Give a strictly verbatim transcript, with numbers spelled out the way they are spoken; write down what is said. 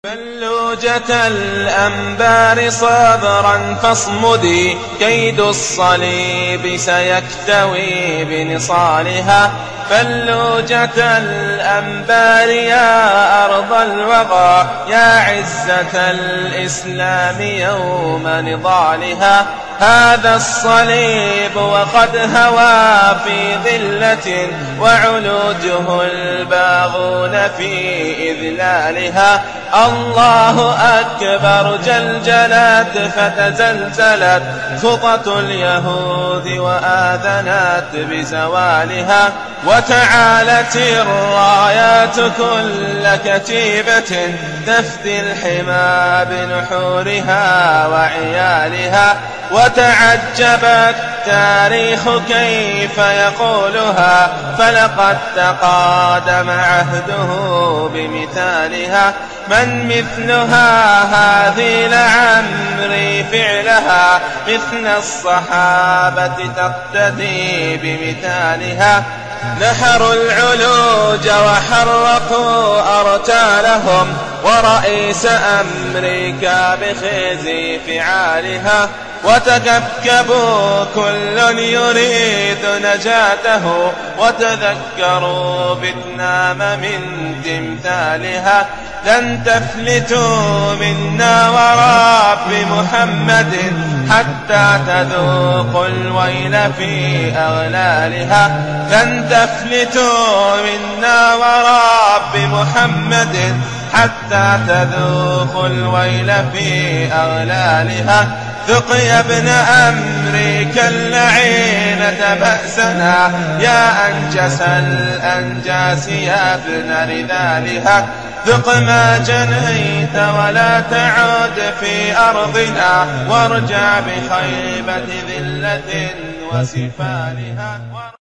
فلوجة الأنبار صبرا فاصمدي، كيد الصليب سيكتوي بنصالها. فلوجة الأنبار يا أرض الوغى، يا عزة الإسلام يوم نضالها. هذا الصليب وقد هوى في ذلة، وعلوجه الباغون في إذلالها. الله أكبر جلجلت فتزلزلت خطط اليهود وآذنت بزوالها. وتعالت الرايات كل كتيبة تفدي الحمى بنحورها وعيالها. وتعجب التاريخ كيف يقولها، فلقد تقادم عهده بمثالها. من مثلها هذه لعمري فعلها، مثل الصحابة تقتدي بمثالها. نحروا العلوج وحرقوا أرتالهم، ورئيس أمريكا بخزي فعالها. وتكبكبوا كل يريد نجاته، وتذكروا فيتنام من تمثالها. لن تفلتوا منا ورب محمد، حتى تذوقوا الويل في أغلالها. لن تفلتوا منا ورب محمد، حتى تذوقوا الويل في أغلالها. ذق يا ابن أمريكا اللعينة بأسنا، يا أنجس الأنجاس يا ابن رذالها. ذق ما جنيت ولا تعود في أرضنا، وارجع بخيبة ذلة وسفالها.